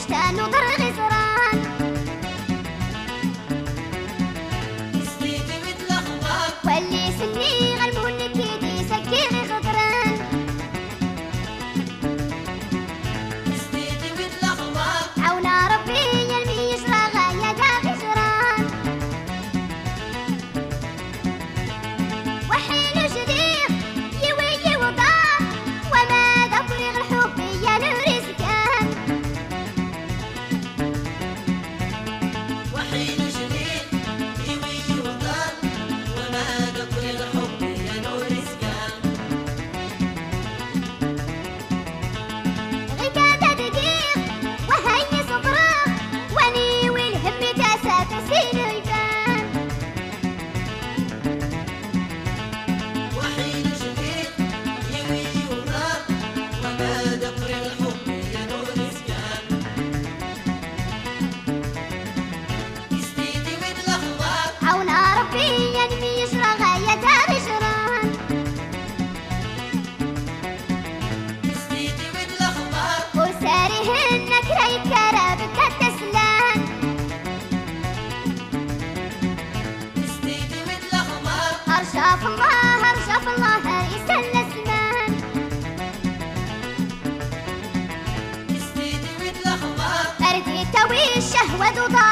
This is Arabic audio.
وشتان وضر غزران سنيتي متلخبط واللي سني غلبون كيدي سكير غدران سنيتي متلخبط عونا ربي يلمي يشرى غاية دا غجران وحين جديد يوي وضاع وما دفرغ الحب يا الرزقان وحين جديد يوي وضل وما دبر الحب يا نور سكان غدا دقيق وهي صبراء وني والهم تاسات سين يبان وحين جديد يوي وضل وما دبر الحب يا نور سكان سنيتي متلخبط عونا ربي ينمي يشرى غاية رجران سنيتي متلخبط وسارهن كريب كرابك التسلان سنيتي متلخبط أرشاف الله يسل الزمان سنيتي متلخبط فردي توي الشهوة ضاع